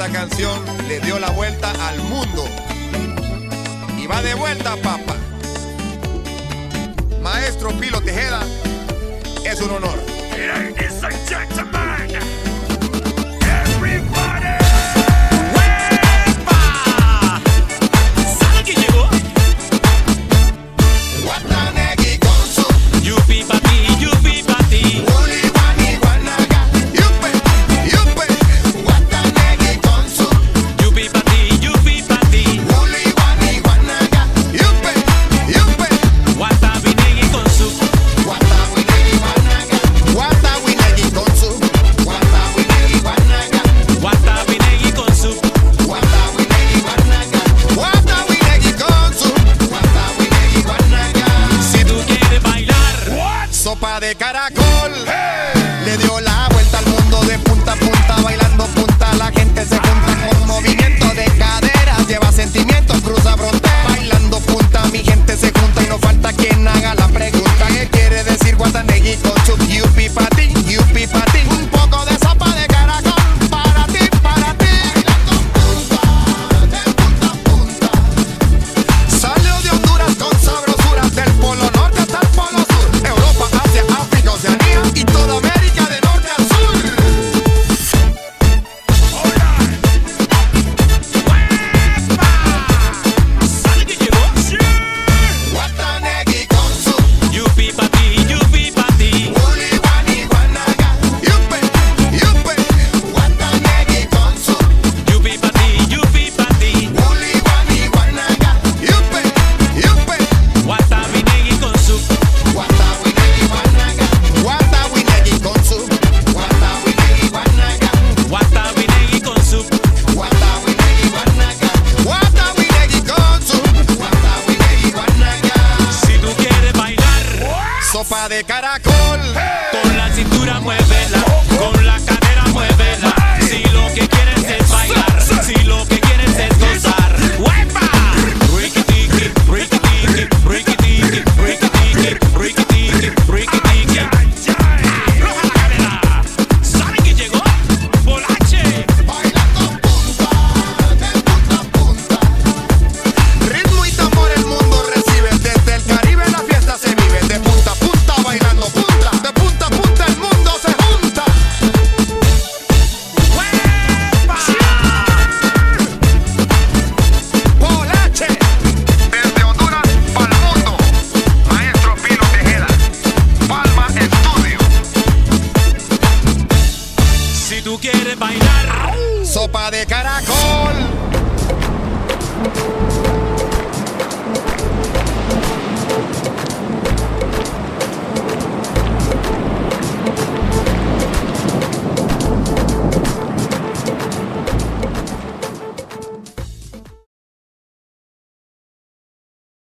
esta canción le dio la vuelta al mundo. Y va de vuelta, papá. Maestro Pilo Tejeda, es un honor. Ladies and gentlemen, everybody. ¡Huepa! ¿Sabe quién llegó? Guatanegui con su Yupi pa' ti, yupi pa' ti. Uli, Guani, Guanaga. Yupe, yupe. Guatanegui con su Yupi pa' ti, yupi pa' ti. Uli, Guani, Guanaga. Yupe, yupe. Guatapinegui con su. Guatawinegui, Guanaga. Guatawinegui con su Guatawinegui, Guanaga. Guatapinegui con su. Guatawinegui, Guanaga. Guatawinegui con su Guatawinegui, Guanaga. Si tú quieres bailar, Sopa de caracol, le dio la vuelta al mundo de punta a punta, bailando punta, la gente se junta con movimiento de caderas, lleva sentimientos, cruza frontera, bailando punta, mi gente se junta y no falta quien haga la pregunta, ¿qué quiere decir Guatanegui con su yupi pa' ti, yupi pa' ti? Un poco de sopa de caracol, para ti, bailando punta, de punta a punta, salió de Honduras con sabrosuras, del polo norte hasta el polo sur, Europa, Asia, África, Oceanía y toda América de norte a sur. ¿sabe quién llegó? Guatanegui con su Yupi pa' ti, yupi pa' ti. Uli, Guani, Guanaga. Yupe, yupe. Guatanegui con su Yupi pa' ti, yupi pa' ti. Uli, Guani, Guanaga. Yupe, yupe. Guatapinegui con su. Guatawinegui, Guanaga. Guatawinegui con su Guatawinegui, Guanaga. Guatapinegui con su. Guatawinegui, Guanaga. Guatawinegui con su Guatawinegui, Guanaga. Si tú quieres bailar, Sopa de caracol, con la cintura muévela.